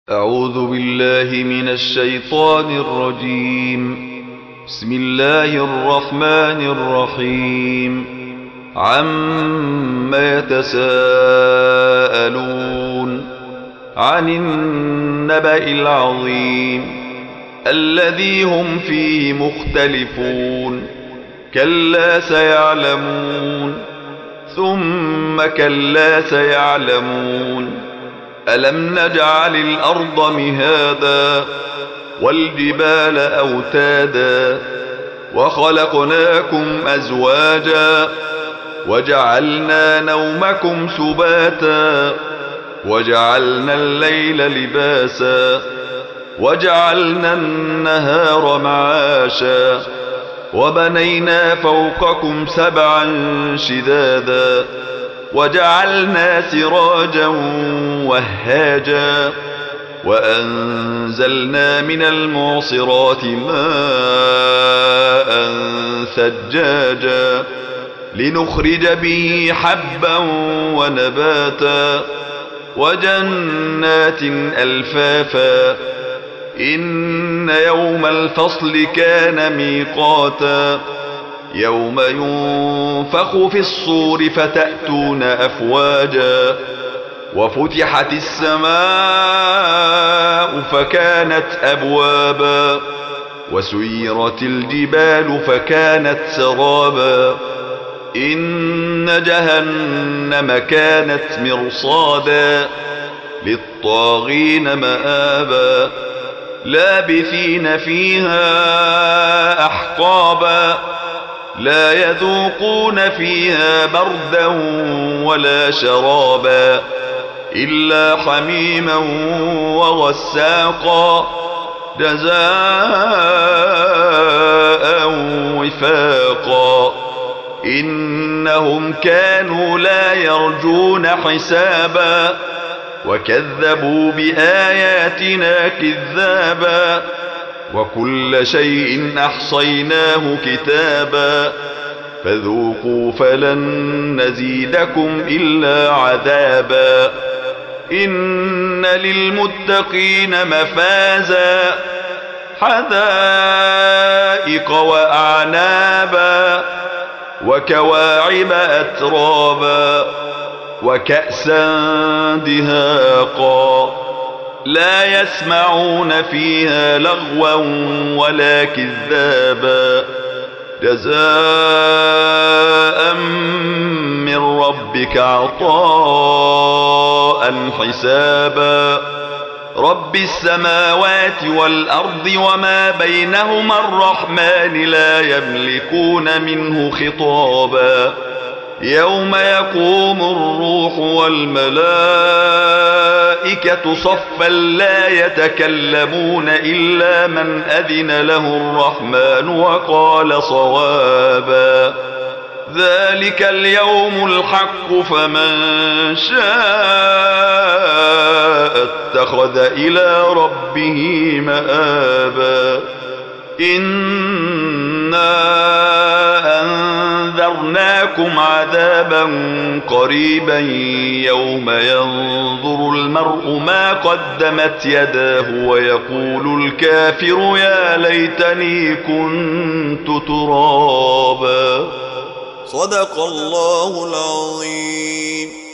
أعوذ بالله من الشيطان الرجيم. بسم الله الرحمن الرحيم. عما يتساءلون عن النبأ العظيم الذي هم فيه مختلفون. كلا سيعلمون ثم كلا سيعلمون. ألم نجعل الأرض مهادا والجبال أوتادا وخلقناكم أزواجا وجعلنا نومكم سباتا وجعلنا الليل لباسا وجعلنا النهار معاشا وبنينا فوقكم سبعا شدادا وجعلنا سراجا وهاجا وأنزلنا من المعصرات ماء ثجاجا لنخرج به حبا ونباتا وجنات ألفافا. إن يوم الفصل كان ميقاتا يوم ينفخ في الصور فتأتون أفواجا وفتحت السماء فكانت أبوابا وسيرت الجبال فكانت سرابا. إن جهنم كانت مرصادا للطاغين مآبا لابثين فيها أحقابا لا يذوقون فيها بردا ولا شرابا إلا حميما وغساقا جزاء وفاقا. إنهم كانوا لا يرجون حسابا وكذبوا بآياتنا كذابا وكل شيء أحصيناه كتابا فذوقوا فلن نزيدكم إلا عذابا. إن للمتقين مفازا حدائق وأعنابا وكواعب أترابا وكأسا دهاقا لا يسمعون فيها لغوا ولا كذابا جزاء من ربك عطاء حسابا. رب السماوات والأرض وما بينهما الرحمن لا يملكون منه خطابا. يوم يقوم الروح والملائكة صفا لا يتكلمون إلا من أذن له الرحمن وقال صوابا. ذلك اليوم الحق فمن شاء اتخذ إلى ربه مآبا. إنا أنذرناكم عذابا قريبا يوم ينظر المرء ما قدمت يداه ويقول الكافر يا ليتني كنت ترابا. صدق الله العظيم.